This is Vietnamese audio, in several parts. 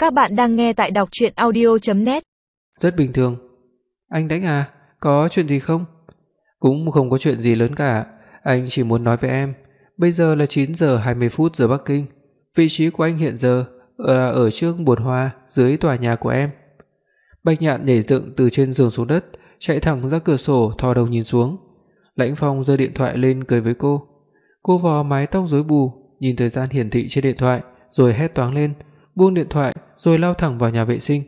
Các bạn đang nghe tại đọc truyện audio.net. Rất bình thường. Anh đánh à? Có chuyện gì không? Cũng không có chuyện gì lớn cả. Anh chỉ muốn nói với em, bây giờ là 9 giờ 20 phút giờ Bắc Kinh. Vị trí của anh hiện giờ là ở trước bồn hoa dưới tòa nhà của em. Bạch Nhạn nhảy dựng từ trên giường xuống đất, chạy thẳng ra cửa sổ thò đầu nhìn xuống. Lãnh Phong giơ điện thoại lên cười với cô. Cô vò mái tóc rối bù, nhìn thời gian hiển thị trên điện thoại rồi hét toáng lên, buông điện thoại rồi lao thẳng vào nhà vệ sinh.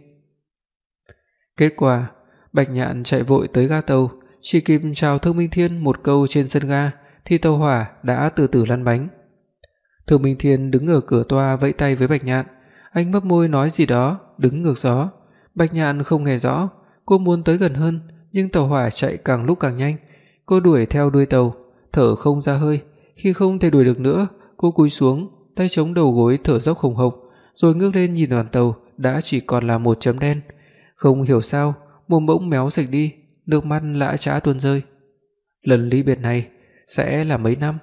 Kết quả, Bạch Nhạn chạy vội tới ga tàu, chỉ kịp chào Thương Minh Thiên một câu trên sân ga thì tàu hỏa đã từ từ lăn bánh. Thương Minh Thiên đứng ở cửa toa vẫy tay với Bạch Nhạn, anh mấp môi nói gì đó, đứng ngược gió. Bạch Nhạn không nghe rõ, cô muốn tới gần hơn, nhưng tàu hỏa chạy càng lúc càng nhanh. Cô đuổi theo đuôi tàu, thở không ra hơi, khi không thể đuổi được nữa, cô cúi xuống, tay chống đầu gối thở dốc hồng hộc, rồi ngước lên nhìn đoàn tàu đã chỉ còn là một chấm đen. Không hiểu sao, mồm bỗng méo sạch đi, nước mắt lã chã tuôn rơi. Lần ly biệt này sẽ là mấy năm?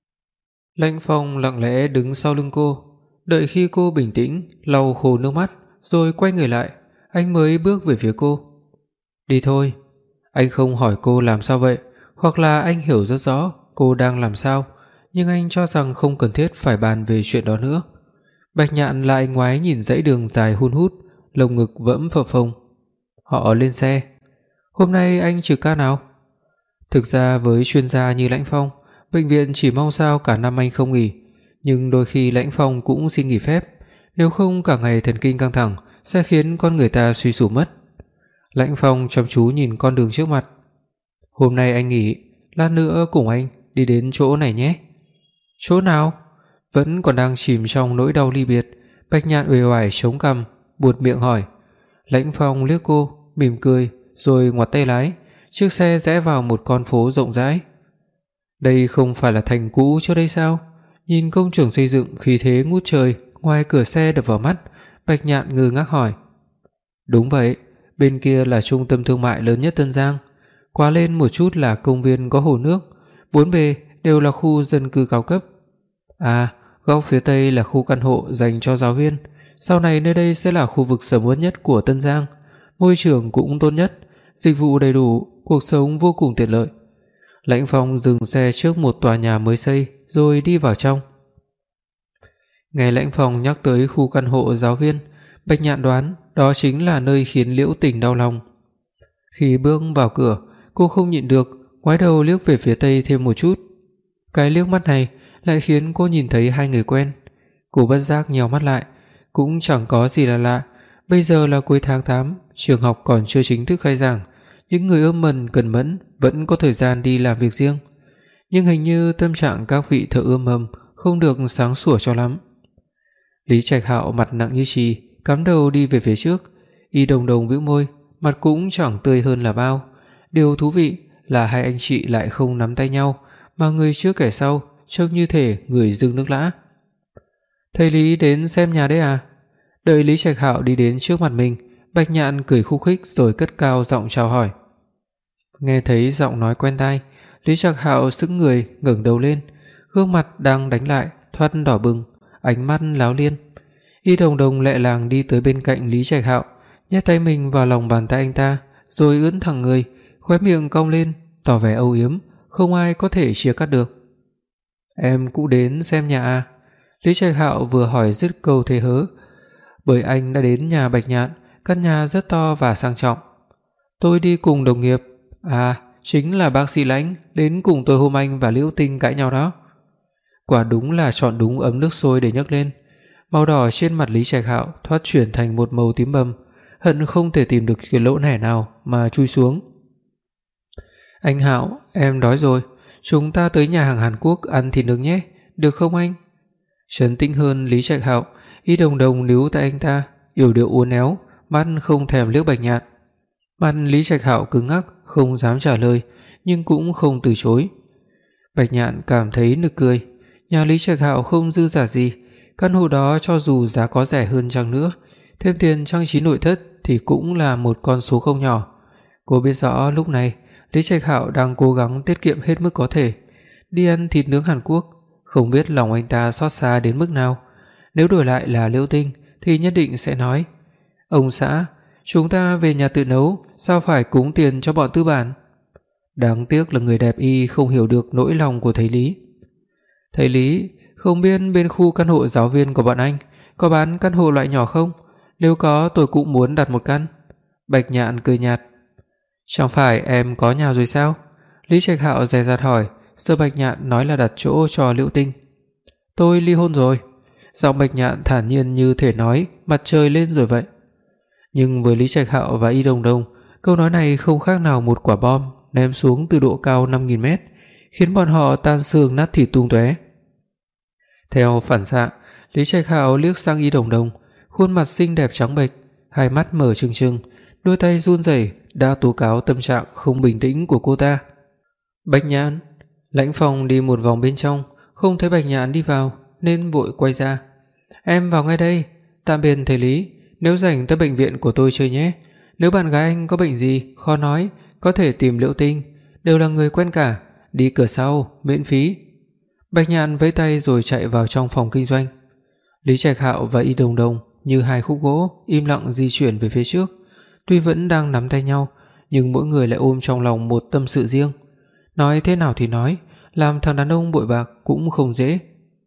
Lãnh Phong lặng lẽ đứng sau lưng cô, đợi khi cô bình tĩnh, lau khô nước mắt, rồi quay người lại, anh mới bước về phía cô. Đi thôi. Anh không hỏi cô làm sao vậy, hoặc là anh hiểu rất rõ cô đang làm sao, nhưng anh cho rằng không cần thiết phải bàn về chuyện đó nữa. Bạch Nhạn lại ngoái nhìn dãy đường dài hun hút, lồng ngực vẫm phập phồng. Họ lên xe. Hôm nay anh trực ca nào? Thực ra với chuyên gia như Lãnh Phong, bệnh viện chỉ mong sao cả năm anh không nghỉ, nhưng đôi khi Lãnh Phong cũng xin nghỉ phép, nếu không cả ngày thần kinh căng thẳng sẽ khiến con người ta suy sụp mất. Lãnh Phong chăm chú nhìn con đường trước mặt. Hôm nay anh nghỉ, lát nữa cùng anh đi đến chỗ này nhé. Chỗ nào? Vẫn còn đang chìm trong nỗi đau ly biệt, Bạch Nhạn uể oải chống cằm, buột miệng hỏi. Lãnh Phong liếc cô, mỉm cười rồi ngoặt tay lái, chiếc xe rẽ vào một con phố rộng rãi. Đây không phải là thành cũ trước đây sao? Nhìn công trường xây dựng khí thế ngút trời ngoài cửa xe đập vào mắt, Bạch Nhạn ngơ ngác hỏi. Đúng vậy, bên kia là trung tâm thương mại lớn nhất Tân Giang, qua lên một chút là công viên có hồ nước, bốn bề đều là khu dân cư cao cấp. À, góc phía tây là khu căn hộ dành cho giáo viên, sau này nơi đây sẽ là khu vực sầm uất nhất của Tân Giang, môi trường cũng tốt nhất, dịch vụ đầy đủ, cuộc sống vô cùng tiện lợi. Lãnh Phong dừng xe trước một tòa nhà mới xây rồi đi vào trong. Nghe Lãnh Phong nhắc tới khu căn hộ giáo viên, Bạch Nhạn đoán đó chính là nơi khiến Liễu Tình đau lòng. Khi bước vào cửa, cô không nhịn được ngoái đầu liếc về phía tây thêm một chút. Cái liếc mắt này lại khiến cô nhìn thấy hai người quen. Cô bất giác nheo mắt lại, cũng chẳng có gì là lạ. Bây giờ là cuối tháng 8, trường học còn chưa chính thức khai giảng, những người ươm mần cần mẫn vẫn có thời gian đi làm việc riêng. Nhưng hình như tâm trạng các vị thợ ươm mầm không được sáng sủa cho lắm. Lý Trạch Hạo mặt nặng như chì, cắm đầu đi về phía trước, Y Đồng Đồng bĩu môi, mặt cũng chẳng tươi hơn là bao. Điều thú vị là hai anh chị lại không nắm tay nhau, mà người trước kẻ sau trông như thể người dưng nước lã. Thầy Lý đến xem nhà đấy à? Đợi Lý Trạch Hạo đi đến trước mặt mình, Bạch Nhạn cười khúc khích rồi cất cao giọng chào hỏi. Nghe thấy giọng nói quen tai, Lý Trạch Hạo sững người ngẩng đầu lên, gương mặt đang đánh lại thoát đỏ bừng, ánh mắt láo liên. Y Đồng Đồng lẹ làng đi tới bên cạnh Lý Trạch Hạo, nhét tay mình vào lòng bàn tay anh ta, rồi ưỡn thẳng người, khóe miệng cong lên, tỏ vẻ âu yếm, không ai có thể chia cắt được. Em cũng đến xem nhà à? Lý Trạch Hạo vừa hỏi dứt câu thế hớ, bởi anh đã đến nhà Bạch Nhạn, căn nhà rất to và sang trọng. Tôi đi cùng đồng nghiệp. À, chính là bác sĩ Lãnh đến cùng tôi hôm anh và Liễu Tinh cãi nhau đó. Quả đúng là chọn đúng ấm nước sôi để nhấc lên. Màu đỏ trên mặt Lý Trạch Hạo thoát chuyển thành một màu tím bầm, hận không thể tìm được cái lỗ nẻ nào mà chui xuống. Anh Hạo, em đói rồi, chúng ta tới nhà hàng Hàn Quốc ăn thịt nướng nhé, được không anh? Trấn tĩnh hơn Lý Trạch Hạo, Y Đồng Đồng níu tay anh ta, yểu điệu uốn éo, mắt không thèm liếc Bạch Nhạn. Mặt Lý Trạch Hạo cứng ngắc, không dám trả lời, nhưng cũng không từ chối. Bạch Nhạn cảm thấy nực cười, nhà Lý Trạch Hạo không dư giả gì, căn hộ đó cho dù giá có rẻ hơn chăng nữa, thêm tiền trang trí nội thất thì cũng là một con số không nhỏ. Cô biết rõ lúc này Lý Trạch Hạo đang cố gắng tiết kiệm hết mức có thể, đi ăn thịt nướng Hàn Quốc, không biết lòng anh ta xót xa đến mức nào. Nếu đổi lại là Liễu Tinh thì nhất định sẽ nói: "Ông xã, chúng ta về nhà tự nấu, sao phải cúng tiền cho bọn tư bản?" Đáng tiếc là người đẹp y không hiểu được nỗi lòng của thầy Lý. "Thầy Lý, không biết bên khu căn hộ giáo viên của bọn anh có bán căn hộ loại nhỏ không? Nếu có tôi cũng muốn đặt một căn." Bạch Nhạn cười nhạt: "Chẳng phải em có nhà rồi sao?" Lý Trạch Hạo dè dặt hỏi, sợ Bạch Nhạn nói là đặt chỗ cho Liễu Tinh. "Tôi ly hôn rồi." Giọng Bạch Nhạn thản nhiên như thể nói mặt trời lên rồi vậy. Nhưng với Lý Trạch Hạo và Y Đồng Đồng, câu nói này không khác nào một quả bom ném xuống từ độ cao 5000 mét, khiến bọn họ tan xương nát thịt tung tóe. Theo phản xạ, Lý Trạch Hạo liếc sang Y Đồng Đồng, khuôn mặt xinh đẹp trắng bệch, hai mắt mở trừng trừng, đôi tay run rẩy đã tố cáo tâm trạng không bình tĩnh của cô ta. "Bạch Nhạn." Lãnh Phong đi một vòng bên trong, không thấy Bạch Nhạn đi vào nên vội quay ra. "Em vào ngay đây. Tạm biệt thầy Lý, nếu rảnh tới bệnh viện của tôi chơi nhé. Nếu bạn gái anh có bệnh gì khó nói, có thể tìm Liễu Tinh, đều là người quen cả, đi cửa sau, miễn phí." Bạch Nhạn vẫy tay rồi chạy vào trong phòng kinh doanh. Lý Trạch Hạo và Y Đồng Đồng như hai khúc gỗ im lặng di chuyển về phía trước, tuy vẫn đang nắm tay nhau, nhưng mỗi người lại ôm trong lòng một tâm sự riêng. Nói thế nào thì nói, làm thằng đàn ông bội bạc cũng không dễ.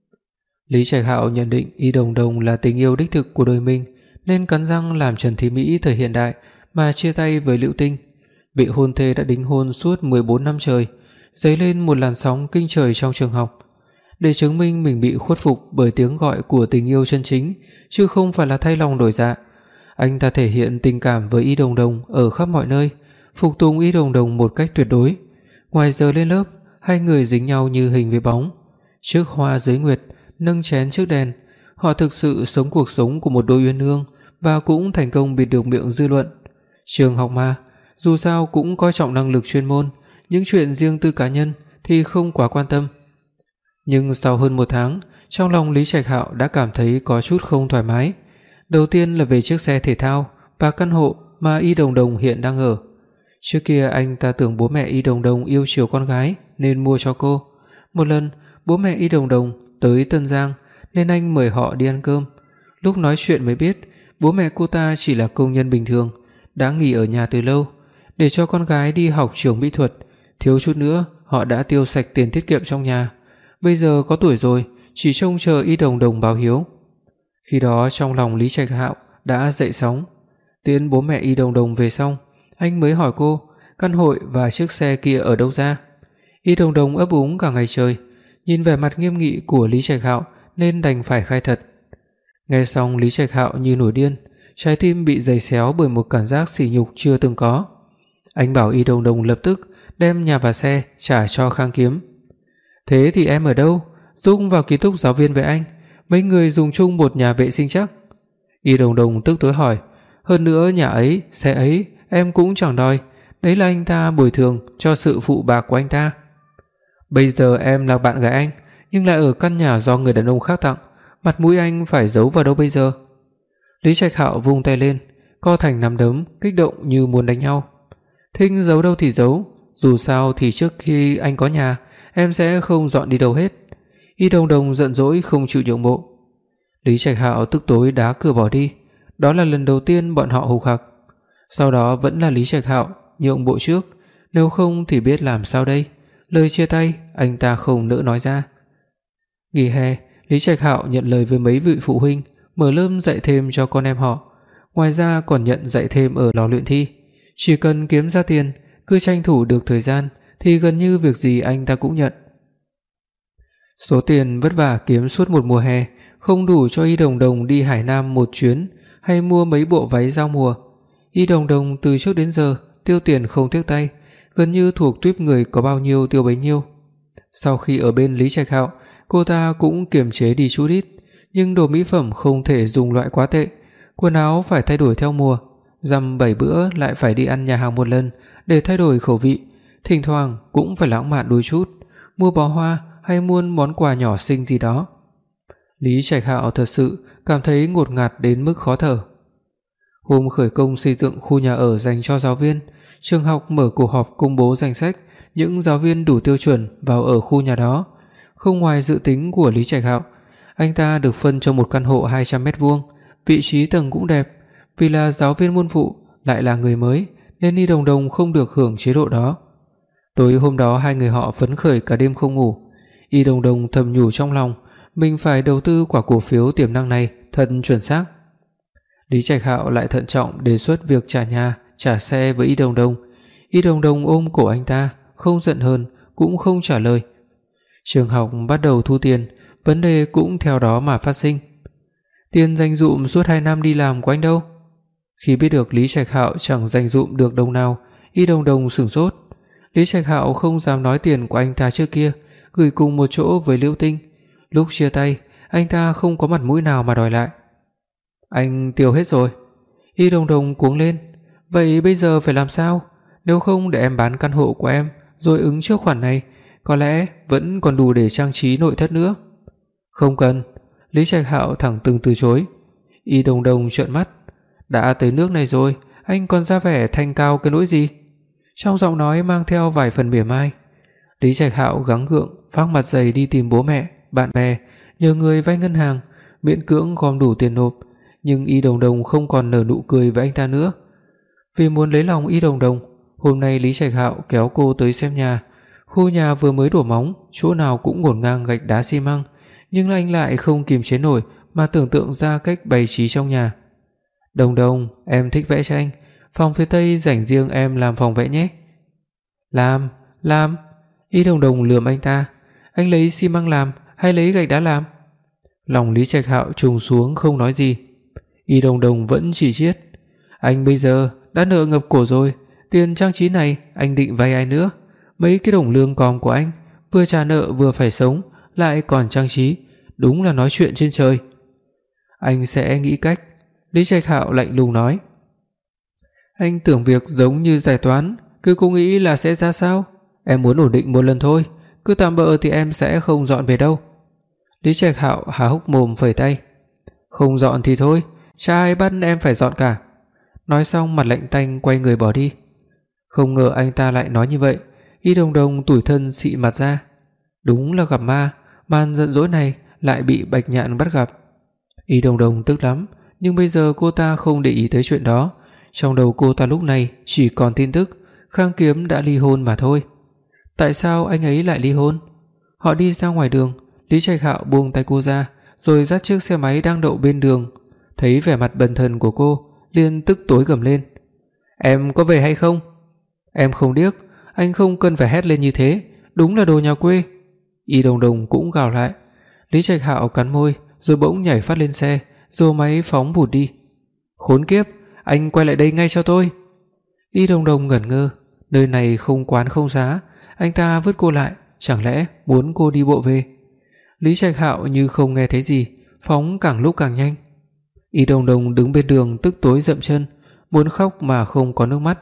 Lý Trạch Hạo nhận định Y Đồng Đồng là tình yêu đích thực của đời mình, nên cắn răng làm Trần Thị Mỹ thời hiện đại mà chia tay với Liễu Tinh. Vị hôn thê đã đính hôn suốt 14 năm trời, dấy lên một làn sóng kinh trời trong trường học. Để chứng minh mình bị khuất phục bởi tiếng gọi của tình yêu chân chính, chứ không phải là thay lòng đổi dạ, anh ta thể hiện tình cảm với Y Đồng Đồng ở khắp mọi nơi, phục tùng Y Đồng Đồng một cách tuyệt đối. Ngoài giờ lên lớp, hai người dính nhau như hình với bóng. Trước hoa dưới nguyệt, nâng chén trước đèn, họ thực sự sống cuộc sống của một đôi uyên ương và cũng thành công bịt được miệng dư luận. Trường học mà, dù sao cũng coi trọng năng lực chuyên môn, những chuyện riêng tư cá nhân thì không quá quan tâm. Nhưng sau hơn 1 tháng, trong lòng Lý Trạch Hạo đã cảm thấy có chút không thoải mái. Đầu tiên là về chiếc xe thể thao và căn hộ mà Y Đồng Đồng hiện đang ở. Trước kia anh ta tưởng bố mẹ Y Đồng Đồng yêu chiều con gái nên mua cho cô. Một lần, bố mẹ Y Đồng Đồng tới Tân Giang nên anh mời họ đi ăn cơm. Lúc nói chuyện mới biết, bố mẹ cô ta chỉ là công nhân bình thường, đã nghỉ ở nhà từ lâu, để cho con gái đi học trường mỹ thuật, thiếu chút nữa họ đã tiêu sạch tiền tiết kiệm trong nhà. Bây giờ có tuổi rồi, chỉ trông chờ Y Đồng Đồng báo hiếu. Khi đó trong lòng Lý Trạch Hạo đã dậy sóng. Tiễn bố mẹ Y Đồng Đồng về xong, anh mới hỏi cô căn hộ và chiếc xe kia ở đâu ra. Y Đồng Đồng ấp úng cả ngày trời, nhìn vẻ mặt nghiêm nghị của Lý Trạch Hạo nên đành phải khai thật. Nghe xong Lý Trạch Hạo như nổi điên, trái tim bị giày xéo bởi một cảm giác sỉ nhục chưa từng có. Anh bảo Y Đồng Đồng lập tức đem nhà và xe trả cho Khang Kiếm. "Thế thì em ở đâu? Giúp vào ký túc giáo viên với anh, mấy người dùng chung một nhà vệ sinh chắc?" Y Đồng Đồng tức tối hỏi. "Hơn nữa nhà ấy, xe ấy em cũng chẳng đòi, đấy là anh ta bồi thường cho sự phụ bạc của anh ta. Bây giờ em là bạn gái anh, nhưng lại ở căn nhà do người đàn ông khác tặng, mặt mũi anh phải giấu vào đâu bây giờ?" Lý Trạch Hạo vung tay lên, co thành nắm đấm, kích động như muốn đánh nhau. "Thích giấu đâu thì giấu, dù sao thì trước khi anh có nhà, em sẽ không dọn đi đâu hết." Y Đồng Đồng giận dỗi không chịu nhượng bộ. Lý Trạch Hạo tức tối đá cửa bỏ đi. Đó là lần đầu tiên bọn họ hục hặc. Sau đó vẫn là Lý Trạch Hạo nhượng bộ trước, nếu không thì biết làm sao đây. Lời chia tay anh ta không nỡ nói ra. Nghỉ hè, Lý Trạch Hạo nhận lời với mấy vị phụ huynh mở lớp dạy thêm cho con em họ. Ngoài ra còn nhận dạy thêm ở lò luyện thi. Chỉ cần kiếm ra tiền, cứ tranh thủ được thời gian thì gần như việc gì anh ta cũng nhận. Số tiền vất vả kiếm suốt một mùa hè không đủ cho Y Đồng Đồng đi Hải Nam một chuyến hay mua mấy bộ váy giao mùa. Y Đồng Đồng từ trước đến giờ tiêu tiền không tiếc tay, gần như thuộc tuýp người có bao nhiêu tiêu bấy nhiêu. Sau khi ở bên Lý Trạch Hạo, cô ta cũng kiềm chế đi chút ít, nhưng đồ mỹ phẩm không thể dùng loại quá tệ, quần áo phải thay đổi theo mùa, dăm 7 bữa lại phải đi ăn nhà hàng một lần để thay đổi khẩu vị, thỉnh thoảng cũng phải lãng mạn đôi chút, mua bó hoa hay mua món quà nhỏ xinh gì đó. Lý Trạch Hạo thật sự cảm thấy ngột ngạt đến mức khó thở. Hôm khởi công xây dựng khu nhà ở dành cho giáo viên, trường học mở cuộc họp công bố danh sách những giáo viên đủ tiêu chuẩn vào ở khu nhà đó. Không ngoài dự tính của Lý Trạch Hạo, anh ta được phân cho một căn hộ 200 m2, vị trí tầng cũng đẹp, vì là giáo viên môn phụ lại là người mới nên Y Đồng Đồng không được hưởng chế độ đó. Tối hôm đó hai người họ phấn khởi cả đêm không ngủ. Y Đồng Đồng thầm nhủ trong lòng, mình phải đầu tư quả cổ phiếu tiềm năng này thật chuẩn xác. Lý Trạch Hạo lại thận trọng đề xuất việc trả nhà, trả xe với Y Đồng Đồng. Y Đồng Đồng ôm cổ anh ta, không giận hờn cũng không trả lời. Trường học bắt đầu thu tiền, vấn đề cũng theo đó mà phát sinh. Tiền dành dụm suốt 2 năm đi làm của anh đâu? Khi biết được Lý Trạch Hạo chẳng dành dụm được đồng nào, Y Đồng Đồng sửng sốt. Lý Trạch Hạo không dám nói tiền của anh ta trước kia gửi cùng một chỗ với Liễu Tinh. Lúc chia tay, anh ta không có mặt mũi nào mà đòi lại. Anh tiêu hết rồi. Y Đồng Đồng cuống lên. Vậy bây giờ phải làm sao? Nếu không để em bán căn hộ của em rồi ứng trước khoản này, có lẽ vẫn còn đủ để trang trí nội thất nữa. Không cần. Lý Trạch Hạo thẳng thừng từ chối. Y Đồng Đồng trợn mắt. Đã tới nước này rồi, anh còn ra vẻ thanh cao cái nỗi gì? Trong giọng nói mang theo vài phần mỉa mai. Lý Trạch Hạo gắng gượng phác mặt dày đi tìm bố mẹ, bạn bè, nhờ người vay ngân hàng, miễn cưỡng gom đủ tiền nộp, nhưng Y Đồng Đồng không còn nở nụ cười với anh ta nữa. Vì muốn lấy lòng Y Đồng Đồng, hôm nay Lý Trạch Hạo kéo cô tới xem nhà. Khu nhà vừa mới đổ móng, chỗ nào cũng ngổn ngang gạch đá xi măng, nhưng anh lại không kiềm chế nổi mà tưởng tượng ra cách bày trí trong nhà. Đồng Đồng, em thích vẽ tranh, phòng phía Tây dành riêng em làm phòng vẽ nhé. Làm. Y Đồng Đồng lườm anh ta. Anh lấy xi măng làm hay lấy gạch đá làm? Lòng Lý Trạch Hạo trùng xuống không nói gì. Y Đồng Đồng vẫn chỉ chiết. Anh bây giờ đã nợ ngập cổ rồi, tiền trang trí này anh định vay ai nữa? Mấy cái đồng lương còm của anh, vừa trả nợ vừa phải sống, lại còn trang trí, đúng là nói chuyện trên trời. Anh sẽ nghĩ cách. Lý Trạch Hạo lạnh lùng nói. Anh tưởng việc giống như giải toán, cứ cố nghĩ là sẽ ra sao? Em muốn ổn định một lần thôi, cứ tạm bợ thì em sẽ không dọn về đâu. Lý Trạch Hạo há hốc mồm phẩy tay. Không dọn thì thôi, chả ai bắt em phải dọn cả. Nói xong mặt lạnh tanh quay người bỏ đi. Không ngờ anh ta lại nói như vậy. Y Đồng Đồng tủi thân xị mặt ra. Đúng là gặp ma, màn giận dỗi này lại bị Bạch Nhạn bắt gặp. Y Đồng Đồng tức lắm, nhưng bây giờ cô ta không để ý tới chuyện đó. Trong đầu cô ta lúc này chỉ còn tin tức Khang Kiếm đã ly hôn mà thôi. Tại sao anh ấy lại ly hôn? Họ đi ra ngoài đường, Lý Trạch Hạo buông tay cô ra, rồi dắt chiếc xe máy đang đậu bên đường. Thấy vẻ mặt bần thần của cô, liền tức tối gầm lên. Em có về hay không? Em không điếc, anh không cần phải hét lên như thế, đúng là đồ nhà quê. Y Đồng Đồng cũng gào lại. Lý Trạch Hạo cắn môi, rồi bỗng nhảy phát lên xe, rồi máy phóng vụt đi. Khốn kiếp, anh quay lại đây ngay cho tôi. Y Đồng Đồng ngẩn ngơ, nơi này không quán không giá, anh ta vứt cô lại, chẳng lẽ muốn cô đi bộ về? Lý Trạch Hạo như không nghe thấy gì, phóng càng lúc càng nhanh. Y Đồng Đồng đứng bên đường tức tối dậm chân, muốn khóc mà không có nước mắt.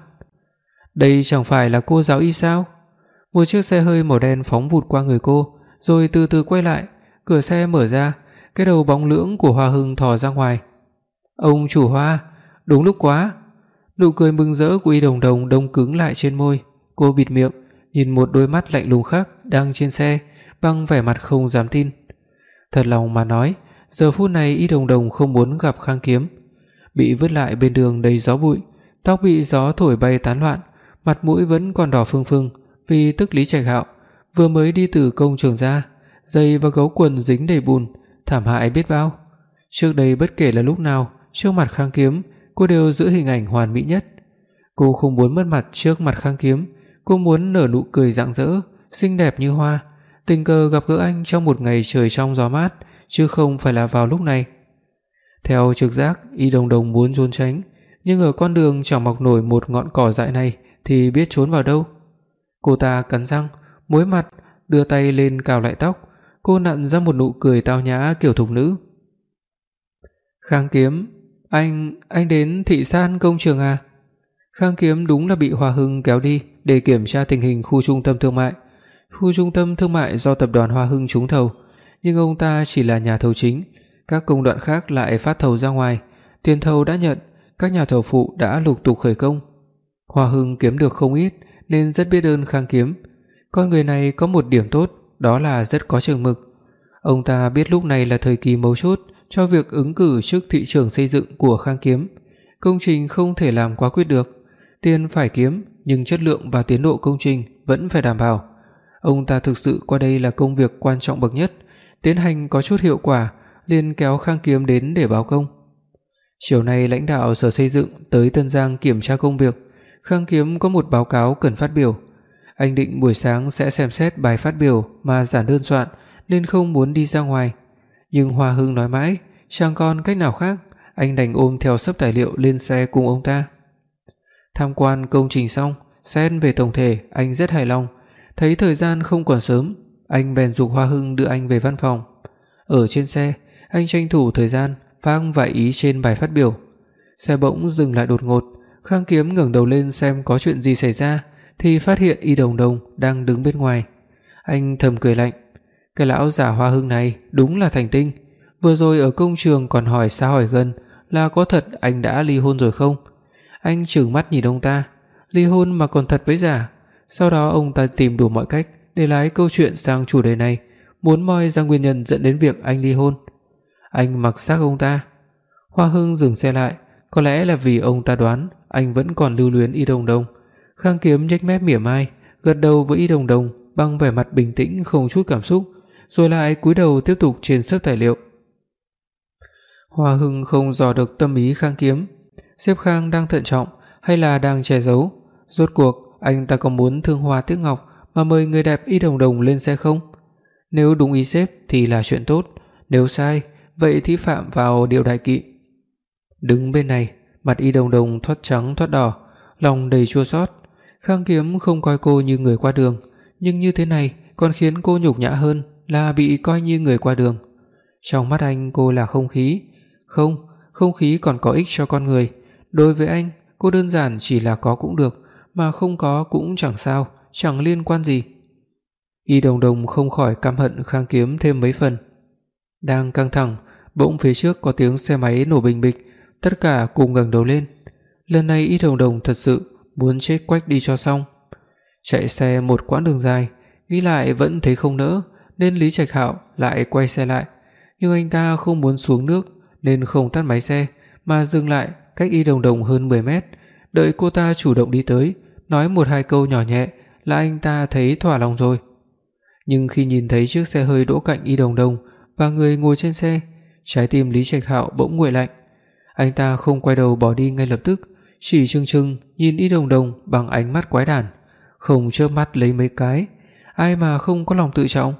Đây chẳng phải là cô giáo Y sao? Một chiếc xe hơi màu đen phóng vụt qua người cô, rồi từ từ quay lại, cửa xe mở ra, cái đầu bóng lưỡng của Hoa Hưng thò ra ngoài. Ông chủ Hoa, đúng lúc quá. Nụ cười mừng rỡ của Y Đồng Đồng đông cứng lại trên môi, cô bịt miệng, nhìn một đôi mắt lạnh lùng khác đang trên xe bằng vẻ mặt không dám tin. Thật lòng mà nói, giờ phút này Y Đồng Đồng không muốn gặp Khang Kiếm. Bị vứt lại bên đường đầy gió bụi, tóc bị gió thổi bay tán loạn, mặt mũi vẫn còn đỏ phừng phừng vì tức Lý Trạch Hạo vừa mới đi từ công trường ra, giày và gấu quần dính đầy bùn, thảm hại biết bao. Trước đây bất kể là lúc nào, trước mặt Khang Kiếm, cô đều giữ hình ảnh hoàn mỹ nhất. Cô không muốn mất mặt trước mặt Khang Kiếm, cô muốn nở nụ cười rạng rỡ, xinh đẹp như hoa, tình cờ gặp gỡ anh trong một ngày trời trong gió mát, chứ không phải là vào lúc này. Theo trực giác, Y Đồng Đồng muốn trốn tránh, nhưng ở con đường chẳng mọc nổi một ngọn cỏ dại này thì biết trốn vào đâu. Cô ta cắn răng, muối mặt, đưa tay lên cào lại tóc, cô nặn ra một nụ cười tao nhã kiểu thục nữ. Khang Kiếm, anh đến thị san công trường à? Khang Kiếm đúng là bị Hoa Hưng kéo đi để kiểm tra tình hình khu trung tâm thương mại. Khu trung tâm thương mại do tập đoàn Hoa Hưng trúng thầu, nhưng ông ta chỉ là nhà thầu chính, các công đoạn khác lại phát thầu ra ngoài, tiền thầu đã nhận, các nhà thầu phụ đã lục tục khởi công. Hoa Hưng kiếm được không ít nên rất biết ơn Khang Kiếm. Con người này có một điểm tốt, đó là rất có chừng mực. Ông ta biết lúc này là thời kỳ mấu chốt cho việc ứng cử chức thị trưởng xây dựng của Khang Kiếm. Công trình không thể làm quá quyết được, tiền phải kiếm nhưng chất lượng và tiến độ công trình vẫn phải đảm bảo. Ông ta thực sự coi đây là công việc quan trọng bậc nhất, tiến hành có chút hiệu quả, liền kéo Khang Kiếm đến để báo công. Chiều nay lãnh đạo Sở Xây dựng tới Tân Giang kiểm tra công việc, Khang Kiếm có một báo cáo cần phát biểu. Anh định buổi sáng sẽ xem xét bài phát biểu mà giản đơn soạn nên không muốn đi ra ngoài. Nhưng Hoa Hưng nói mãi, chẳng còn cách nào khác, anh đành ôm theo xấp tài liệu lên xe cùng ông ta. Tham quan công trình xong, xét về tổng thể anh rất hài lòng, thấy thời gian không còn sớm, anh bèn giục Hoa Hưng đưa anh về văn phòng. Ở trên xe, anh tranh thủ thời gian phát vài ý trên bài phát biểu. Xe bỗng dừng lại đột ngột, Khang Kiếm ngẩng đầu lên xem có chuyện gì xảy ra thì phát hiện Y Đồng Đồng đang đứng bên ngoài. Anh thầm cười lạnh, cái lão già Hoa Hưng này đúng là thành tinh, vừa rồi ở công trường còn hỏi xa hỏi gần là có thật anh đã ly hôn rồi không. Anh trừng mắt nhìn ông ta, ly hôn mà còn thật với giả. Sau đó ông ta tìm đủ mọi cách để lái câu chuyện sang chủ đề này, muốn moi ra nguyên nhân dẫn đến việc anh ly hôn. Anh mặc xác ông ta. Hoa Hưng dừng xe lại, có lẽ là vì ông ta đoán anh vẫn còn lưu luyến Y Đồng Đồng. Khang Kiếm nhếch mép mỉa mai, gật đầu với Y Đồng Đồng bằng vẻ mặt bình tĩnh không chút cảm xúc, rồi lại cúi đầu tiếp tục trên xấp tài liệu. Hoa Hưng không dò được tâm ý Khang Kiếm, sếp Khang đang thận trọng hay là đang che giấu? Rốt cuộc anh ta có muốn thương hoa tiếc ngọc mà mời người đẹp Y Đồng Đồng lên xe không? Nếu đúng ý sếp thì là chuyện tốt, nếu sai vậy thì phạm vào điều đại kỵ. Đứng bên này, mặt Y Đồng Đồng thoát trắng thoát đỏ, lòng đầy chua xót. Khang Kiếm không coi cô như người qua đường, nhưng như thế này còn khiến cô nhục nhã hơn là bị coi như người qua đường. Trong mắt anh cô là không khí. Không khí còn có ích cho con người. Đối với anh, cô đơn giản chỉ là có cũng được, mà không có cũng chẳng sao, chẳng liên quan gì. Y Đồng Đồng không khỏi căm hận Khang Kiếm thêm mấy phần. Đang căng thẳng, bỗng phía trước có tiếng xe máy nổ bình bịch, tất cả cùng ngẩng đầu lên. Lần này Y Đồng Đồng thật sự muốn chết quách đi cho xong. Chạy xe một quãng đường dài, nghĩ lại vẫn thấy không nỡ, nên Lý Trạch Hạo lại quay xe lại, nhưng anh ta không muốn xuống nước nên không tắt máy xe mà dừng lại cách Y Đồng Đồng hơn 10 mét, đợi cô ta chủ động đi tới, nói một hai câu nhỏ nhẹ là anh ta thấy thỏa lòng rồi. Nhưng khi nhìn thấy chiếc xe hơi đỗ cạnh Y Đồng Đồng và người ngồi trên xe, trái tim Lý Trạch Hạo bỗng nguội lạnh. Anh ta không quay đầu bỏ đi ngay lập tức, chỉ trừng trừng nhìn Y Đồng Đồng bằng ánh mắt quái đản, không chớp mắt lấy mấy cái. Ai mà không có lòng tự trọng.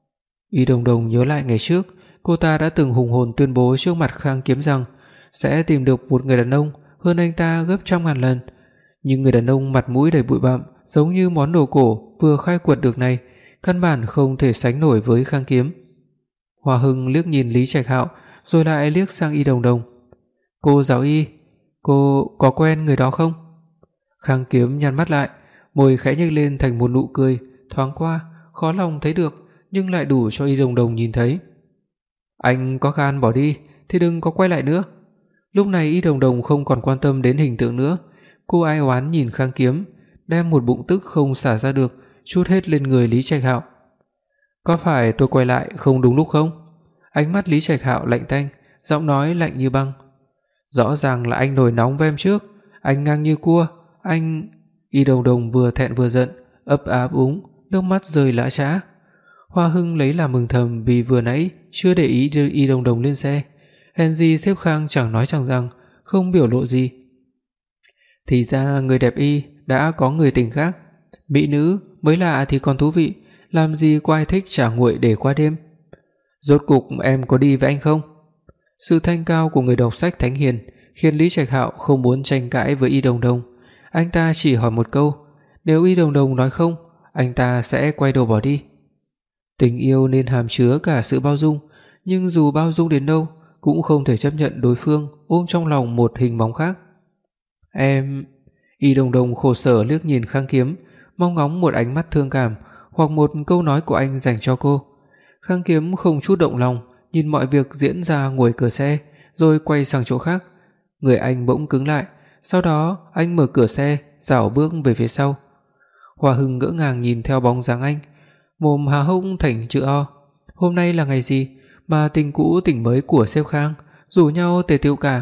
Y Đồng Đồng nhớ lại ngày trước, cô ta đã từng hùng hồn tuyên bố trước mặt Khang Kiếm rằng sẽ tìm được một người đàn ông hơn anh ta gấp trăm ngàn lần. Nhưng người đàn ông mặt mũi đầy bụi bặm, giống như món đồ cổ vừa khai quật được này, căn bản không thể sánh nổi với Khang Kiếm. Hoa Hưng liếc nhìn Lý Trạch Hạo, rồi lại liếc sang Y Đồng Đồng. "Cô giáo Y, cô có quen người đó không?" Khang Kiếm nhăn mắt lại, môi khẽ nhếch lên thành một nụ cười, thoáng qua, khó lòng thấy được, nhưng lại đủ cho Y Đồng Đồng nhìn thấy. "Anh có gan bỏ đi thì đừng có quay lại nữa." Lúc này Y Đồng Đồng không còn quan tâm đến hình tượng nữa, cô ai oán nhìn Khang Kiếm, đem một bụng tức không xả ra được trút hết lên người Lý Trạch Hạo. "Có phải tôi quay lại không đúng lúc không?" Ánh mắt Lý Trạch Hạo lạnh tanh, giọng nói lạnh như băng. "Rõ ràng là anh nổi nóng với em trước, anh ngang như cua, anh..." Y Đồng Đồng vừa thẹn vừa giận, ấp a ấp úng, nước mắt rơi lã chã. Hoa Hưng lấy làm mừng thầm vì vừa nãy chưa để ý đưa Y Đồng Đồng lên xe, hèn gì sếp Khang chẳng nói chẳng rằng, không biểu lộ gì. Thì ra người đẹp Y đã có người tình khác. Mỹ nữ mới lạ thì còn thú vị, làm gì có ai thích trả nguội để qua đêm. "Rốt cục em có đi với anh không?" Sự thanh cao của người đọc sách thánh hiền khiến Lý Trạch Hạo không muốn tranh cãi với Y Đồng Đồng. Anh ta chỉ hỏi một câu, nếu Y Đồng Đồng nói không, anh ta sẽ quay đầu bỏ đi. Tình yêu nên hàm chứa cả sự bao dung, nhưng dù bao dung đến đâu cũng không thể chấp nhận đối phương ôm trong lòng một hình bóng khác. "Em..." Y Đồng Đồng khổ sở liếc nhìn Khang Kiếm, mong ngóng một ánh mắt thương cảm hoặc một câu nói của anh dành cho cô. Khang Kiếm không chút động lòng, nhìn mọi việc diễn ra ngồi cửa xe, rồi quay sang chỗ khác. Người anh bỗng cứng lại, sau đó anh mở cửa xe, rảo bước về phía sau. Hoa Hưng ngỡ ngàng nhìn theo bóng dáng anh, mồm há hốc thành chữ O. Hôm nay là ngày gì mà tình cũ tình mới của sếp Khang rủ nhau tề tựu cả.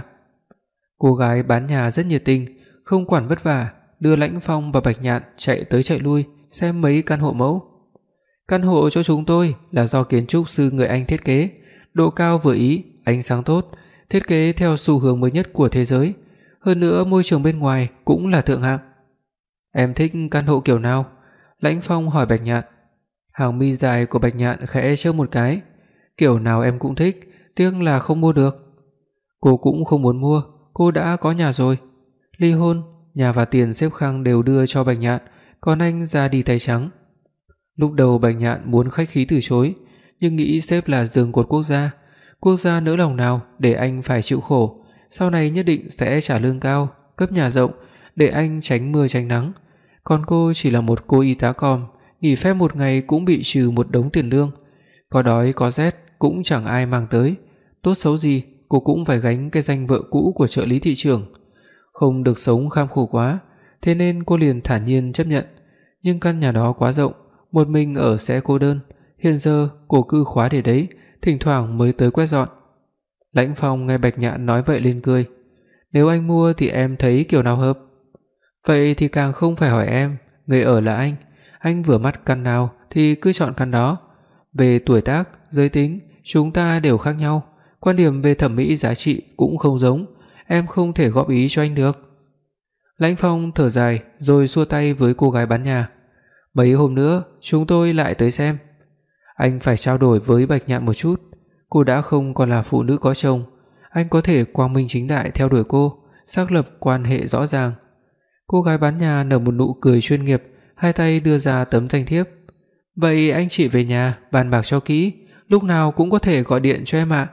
Cô gái bán nhà rất nhiệt tình, không quản vất vả, đưa Lãnh Phong và Bạch Nhạn chạy tới chạy lui xem mấy căn hộ mẫu. Căn hộ cho chúng tôi là do kiến trúc sư người Anh thiết kế, độ cao vừa ý, ánh sáng tốt, thiết kế theo xu hướng mới nhất của thế giới, hơn nữa môi trường bên ngoài cũng là thượng hạng. Em thích căn hộ kiểu nào? Lãnh Phong hỏi Bạch Nhạn. Hàng mi dài của Bạch Nhạn khẽ chớp một cái. Kiểu nào em cũng thích, tiếc là không mua được. Cô cũng không muốn mua, cô đã có nhà rồi. Ly hôn, nhà và tiền sếp Khang đều đưa cho Bạch Nhạn, còn anh ra đi tay trắng. Lúc đầu Bạch Nhạn muốn khách khí từ chối, nhưng nghĩ sếp là giường cột quốc gia nỡ lòng nào để anh phải chịu khổ, sau này nhất định sẽ trả lương cao, cấp nhà rộng để anh tránh mưa tránh nắng. Còn cô chỉ là một cô y tá còm, nghỉ phép một ngày cũng bị trừ một đống tiền lương, có đói có rét cũng chẳng ai mang tới, tốt xấu gì cô cũng phải gánh cái danh vợ cũ của trợ lý thị trưởng. Không được sống kham khổ quá, thế nên cô liền thản nhiên chấp nhận. Nhưng căn nhà đó quá rộng, một mình ở sẽ cô đơn, hiện giờ cô cứ khóa để đấy, thỉnh thoảng mới tới quét dọn. Lãnh Phong nghe Bạch Nhạn nói vậy liền cười. Nếu anh mua thì em thấy kiểu nào hợp? Vậy thì càng không phải hỏi em, người ở là anh vừa mắt căn nào thì cứ chọn căn đó. Về tuổi tác, giới tính, chúng ta đều khác nhau, quan điểm về thẩm mỹ giá trị cũng không giống, em không thể góp ý cho anh được. Lãnh Phong thở dài rồi xua tay với cô gái bán nhà. Mấy hôm nữa chúng tôi lại tới xem. Anh phải trao đổi với Bạch Nhạn một chút, cô đã không còn là phụ nữ có chồng, anh có thể quang minh chính đại theo đuổi cô, xác lập quan hệ rõ ràng. Cô gái bán nhà nở một nụ cười chuyên nghiệp, hai tay đưa ra tấm danh thiếp. Vậy anh chị về nhà bàn bạc cho kỹ, lúc nào cũng có thể gọi điện cho em ạ.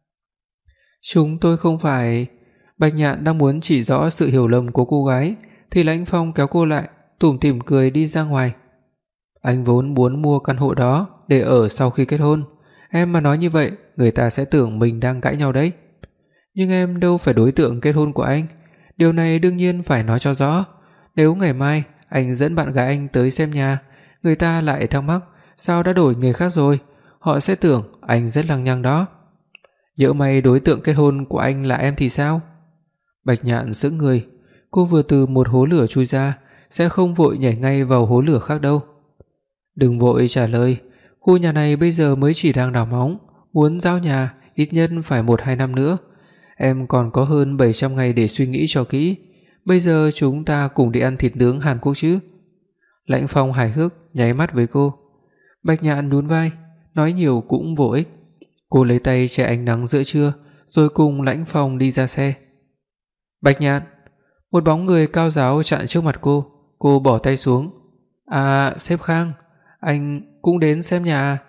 Chúng tôi không phải... Bạch Nhạn đang muốn chỉ rõ sự hiểu lầm của cô gái thì Lãnh Phong kéo cô lại, tủm tỉm cười đi ra ngoài. Anh vốn muốn mua căn hộ đó để ở sau khi kết hôn, em mà nói như vậy người ta sẽ tưởng mình đang cãi nhau đấy. Nhưng em đâu phải đối tượng kết hôn của anh, điều này đương nhiên phải nói cho rõ. Nếu ngày mai anh dẫn bạn gái anh tới xem nhà, người ta lại thắc mắc sao đã đổi người khác rồi, họ sẽ tưởng anh rất lăng nhăng đó. Nhỡ may đối tượng kết hôn của anh là em thì sao? Bạch Nhạn sững người, cô vừa từ một hố lửa chui ra, sẽ không vội nhảy ngay vào hố lửa khác đâu. Đừng vội trả lời, khu nhà này bây giờ mới chỉ đang đào móng, muốn giao nhà ít nhất phải 1-2 năm nữa. Em còn có hơn 700 ngày để suy nghĩ cho kỹ. Bây giờ chúng ta cùng đi ăn thịt nướng Hàn Quốc chứ? Lãnh Phong hài hước nháy mắt với cô. Bạch Nhạn nhún vai, nói nhiều cũng vô ích. Cô lấy tay che ánh nắng giữa trưa, rồi cùng Lãnh Phong đi ra xe. Bạch Nhạn, một bóng người cao ráo chặn trước mặt cô bỏ tay xuống. À, sếp Khang, anh cũng đến xem nhà à?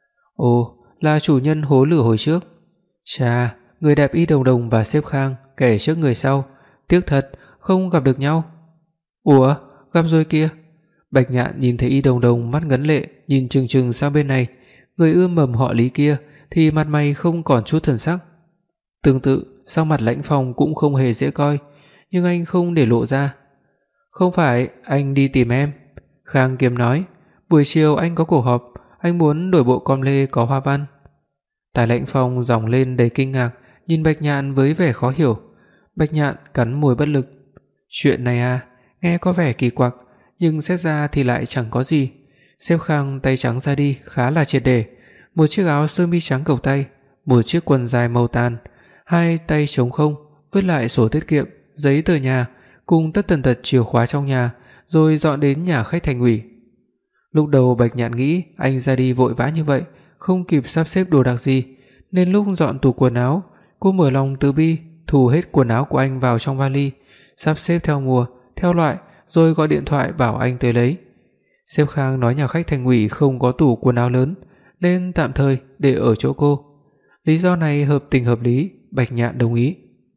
Ồ, là chủ nhân hố lửa hồi trước. Chà, người đẹp Y Đồng Đồng và sếp Khang kẻ trước người sau, tiếc thật không gặp được nhau. Ủa, gặp rồi kia. Bạch Nhạn nhìn thấy Y Đồng Đồng mắt ngấn lệ nhìn chừng chừng sang bên này, người ươm mầm họ Lý kia thì mặt mày không còn chút thần sắc. Tương tự, sắc mặt Lãnh Phong cũng không hề dễ coi, nhưng anh không để lộ ra. Không phải anh đi tìm em, Khang Kiếm nói, buổi chiều anh có cuộc họp, anh muốn đổi bộ com lê có hoa văn. Tai Lãnh Phong giọng lên đầy kinh ngạc, nhìn Bạch Nhạn với vẻ khó hiểu. Bạch Nhạn cắn môi bất lực. Chuyện này à, nghe có vẻ kỳ quặc, nhưng xét ra thì lại chẳng có gì. Sếp Khang tay trắng ra đi khá là triệt để, một chiếc áo sơ mi trắng cộc tay, một chiếc quần dài màu tàn, hai tay trống không, vứt lại sổ tiết kiệm, giấy tờ nhà cùng tất tần tật chìa khóa trong nhà, rồi dọn đến nhà khách thành ủy. Lúc đầu Bạch Nhạn nghĩ anh ra đi vội vã như vậy, không kịp sắp xếp đồ đạc gì, nên lúc dọn tủ quần áo, cô mở lòng từ bi, thu hết quần áo của anh vào trong vali, sắp xếp theo mùa, theo loại, rồi gọi điện thoại bảo anh tới lấy. Sếp Khang nói nhà khách thành ủy không có tủ quần áo lớn, nên tạm thời để ở chỗ cô. Lý do này hợp tình hợp lý, Bạch Nhạn đồng ý.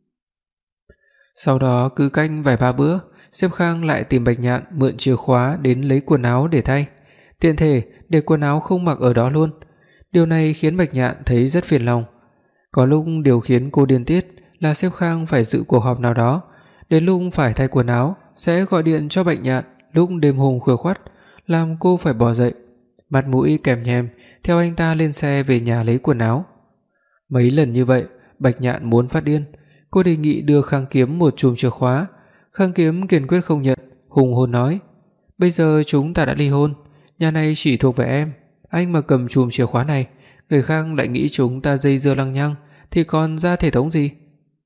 Sau đó cứ cách vài ba bữa, sếp Khang lại tìm Bạch Nhạn mượn chìa khóa đến lấy quần áo để thay, tiện thể để quần áo không mặc ở đó luôn. Điều này khiến Bạch Nhạn thấy rất phiền lòng. Có lúc điều khiến cô điên tiết là sếp Khang phải dự cuộc họp nào đó, đến lúc phải thay quần áo sẽ gọi điện cho Bạch Nhạn lúc đêm hôm khuya khoắt, làm cô phải bò dậy, mặt mũi kèm nhèm theo anh ta lên xe về nhà lấy quần áo. Mấy lần như vậy, Bạch Nhạn muốn phát điên, cô đề nghị đưa Khang Kiếm một chùm chìa khóa. Khang Kiếm kiên quyết không nhận, hùng hồn nói: "Bây giờ chúng ta đã ly hôn, nhà này chỉ thuộc về em, anh mà cầm chùm chìa khóa này, người khác lại nghĩ chúng ta dây dưa lăng nhăng thì còn ra thể thống gì?"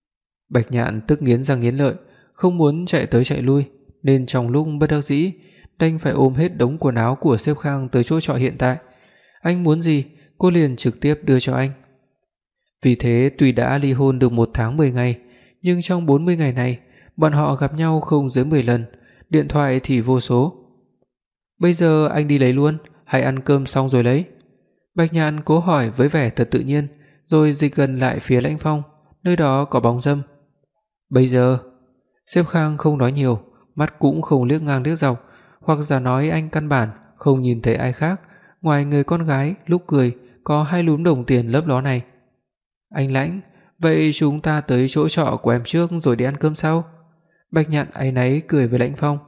Bạch Nhạn tức nghiến răng nghiến lợi, không muốn chạy tới chạy lui, nên trong lúc bất đắc dĩ, đành phải ôm hết đống quần áo của sếp Khang tới chỗ trọ hiện tại. Anh muốn gì, cô liền trực tiếp đưa cho anh. Vì thế tuy đã ly hôn được 1 tháng 10 ngày, nhưng trong 40 ngày này, bọn họ gặp nhau không dưới 10 lần, điện thoại thì vô số. "Bây giờ anh đi lấy luôn, hay ăn cơm xong rồi lấy?" Bạch Nhạn cố hỏi với vẻ thật tự nhiên, rồi dịch gần lại phía Lãnh Phong, nơi đó có bóng râm. "Bây giờ?" Sếp Khang không nói nhiều, mắt cũng không liếc ngang liếc dọc, hoặc giả nói anh căn bản không nhìn thấy ai khác ngoài người con gái lúc cười có 2 lúm đồng tiền lấp ló này. "Anh Lãnh, vậy chúng ta tới chỗ trọ của em trước rồi đi ăn cơm sau?" Bạch Nhạn áy náy cười với Lãnh Phong.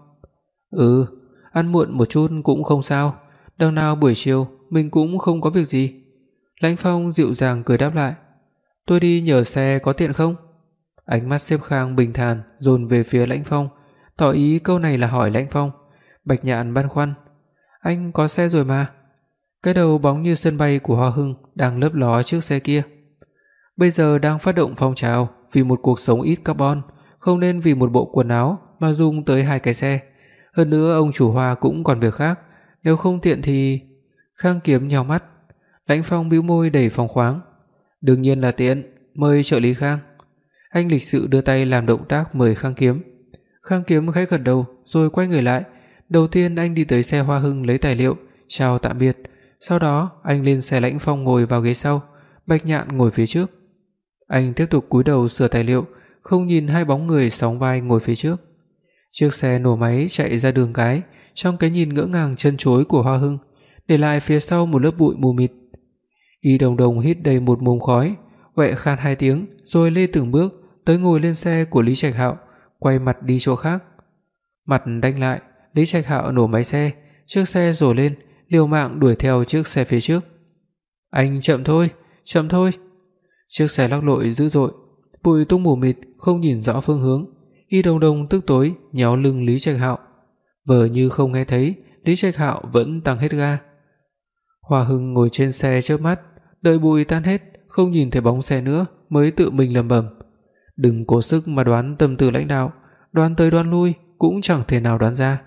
"Ừ, ăn muộn một chút cũng không sao, đằng nào buổi chiều mình cũng không có việc gì." Lãnh Phong dịu dàng cười đáp lại. "Tôi đi nhờ xe có tiện không?" Ánh mắt sếp Khang bình thản dồn về phía Lãnh Phong, tỏ ý câu này là hỏi Lãnh Phong. Bạch Nhạn băn khoăn: "Anh có xe rồi mà." Cái đầu bóng như sân bay của Hoa Hưng đang lấp ló trước xe kia. Bây giờ đang phát động phong trào vì một cuộc sống ít carbon, không nên vì một bộ quần áo mà dùng tới 2 cái xe. Hơn nữa ông chủ Hoa cũng còn việc khác, nếu không tiện thì... Khang Kiếm nhíu mắt. Lãnh Phong bĩu môi đầy phóng khoáng. "Đương nhiên là tiện, mời trợ lý Khang." Anh lịch sự đưa tay làm động tác mời Khang Kiếm. Khang Kiếm khẽ gật đầu rồi quay người lại. Đầu tiên anh đi tới xe Hoa Hưng lấy tài liệu, chào tạm biệt. Sau đó anh lên xe Lãnh Phong ngồi vào ghế sau, Bạch Nhạn ngồi phía trước. Anh tiếp tục cúi đầu sửa tài liệu, không nhìn hai bóng người sóng vai ngồi phía trước. Chiếc xe nổ máy chạy ra đường cái, trong cái nhìn ngỡ ngàng chân chối của Hoa Hưng, để lại phía sau một lớp bụi mù mịt. Y Đồng Đồng hít đầy một mồm khói, quẹ khan 2 tiếng rồi lê từng bước tới ngồi lên xe của Lý Trạch Hạo, quay mặt đi chỗ khác. Mặt đanh lại, Lý Trạch Hạo nổ máy xe, chiếc xe rồ lên, liều mạng đuổi theo chiếc xe phía trước. "Anh chậm thôi, chậm thôi." Chiếc xe lắc lội dữ dội, bụi tung mù mịt không nhìn rõ phương hướng. Y Đồng Đồng tức tối nhéo lưng Lý Trạch Hạo. Vờ như không nghe thấy, Lý Trạch Hạo vẫn tăng hết ga. Hoa Hưng ngồi trên xe chớp mắt, đợi bụi tan hết, không nhìn thấy bóng xe nữa mới tự mình lẩm bẩm: "Đừng cố sức mà đoán tâm tư lãnh đạo, đoán tới đoán lui cũng chẳng thể nào đoán ra."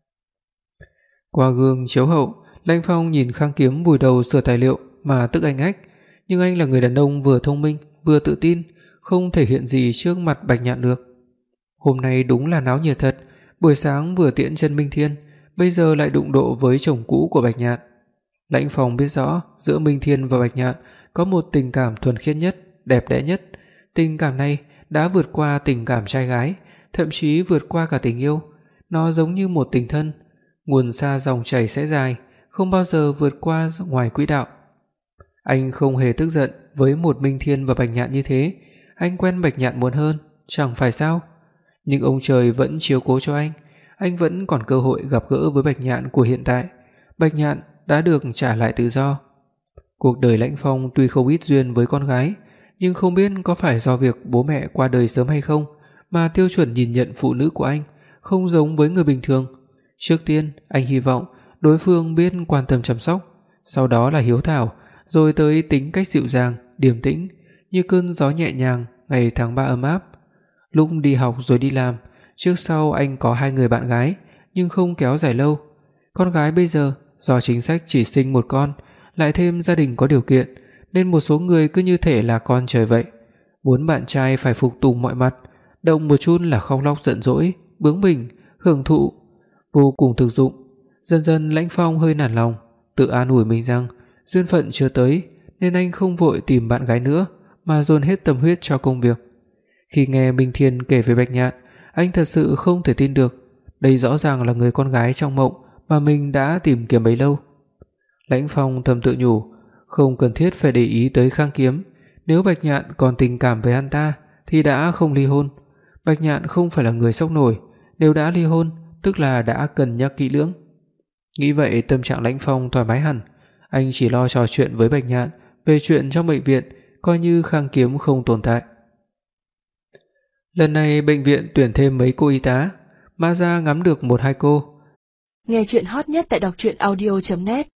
Qua gương chiếu hậu, Lãnh Phong nhìn Khang Kiếm vùi đầu sửa tài liệu mà tức anh ách, nhưng anh là người đàn ông vừa thông minh vừa tự tin, không thể hiện gì trước mặt Bạch Nhạn được. Hôm nay đúng là náo nhiệt thật, buổi sáng vừa tiễn chân Minh Thiên, bây giờ lại đụng độ với chồng cũ của Bạch Nhạn. Lãnh Phong biết rõ giữa Minh Thiên và Bạch Nhạn có một tình cảm thuần khiết nhất, đẹp đẽ nhất. Tình cảm này đã vượt qua tình cảm trai gái, thậm chí vượt qua cả tình yêu. Nó giống như một tình thân, nguồn xa dòng chảy sẽ dài, không bao giờ vượt qua ngoài quỹ đạo. Anh không hề tức giận với một Minh Thiên và Bạch Nhạn như thế, anh quen Bạch Nhạn muốn hơn, chẳng phải sao? Nhưng ông trời vẫn chiếu cố cho anh vẫn còn cơ hội gặp gỡ với Bạch Nhạn của hiện tại. Bạch Nhạn đã được trả lại tự do. Cuộc đời Lãnh Phong tuy không ít duyên với con gái, nhưng không biết có phải do việc bố mẹ qua đời sớm hay không mà tiêu chuẩn nhìn nhận phụ nữ của anh không giống với người bình thường. Trước tiên, anh hy vọng đối phương biết quan tâm chăm sóc, sau đó là hiếu thảo, rồi tới tính cách dịu dàng, điềm tĩnh, như cơn gió nhẹ nhàng ngày tháng 3 ấm áp. Lúc đi học rồi đi làm, trước sau anh có 2 người bạn gái, nhưng không kéo dài lâu. Con gái bây giờ do chính sách chỉ sinh một con, lại thêm gia đình có điều kiện, nên một số người cứ như thể là con trời vậy, muốn bạn trai phải phục tùng mọi mặt, động một chút là khóc lóc giận dỗi, bướng bỉnh, hưởng thụ, vô cùng thực dụng. Dần dần Lãnh Phong hơi nản lòng, tự an ủi mình rằng duyên phận chưa tới, nên anh không vội tìm bạn gái nữa mà dồn hết tâm huyết cho công việc. Khi nghe Minh Thiên kể về Bạch Nhạn, anh thật sự không thể tin được, đây rõ ràng là người con gái trong mộng mà mình đã tìm kiếm bấy lâu. Lãnh Phong thầm tự nhủ, không cần thiết phải để ý tới Khang Kiếm, nếu Bạch Nhạn còn tình cảm với anh ta thì đã không ly hôn. Bạch Nhạn không phải là người sốc nổi, nếu đã ly hôn tức là đã cân nhắc kỹ lưỡng. Nghĩ vậy tâm trạng Lãnh Phong thoải mái hẳn, anh chỉ lo trò chuyện với Bạch Nhạn về chuyện trong bệnh viện, coi như Khang Kiếm không tồn tại. Lần này bệnh viện tuyển thêm mấy cô y tá, Mã Gia ngắm được 1-2 cô. Nghe truyện hot nhất tại đọc truyện audio net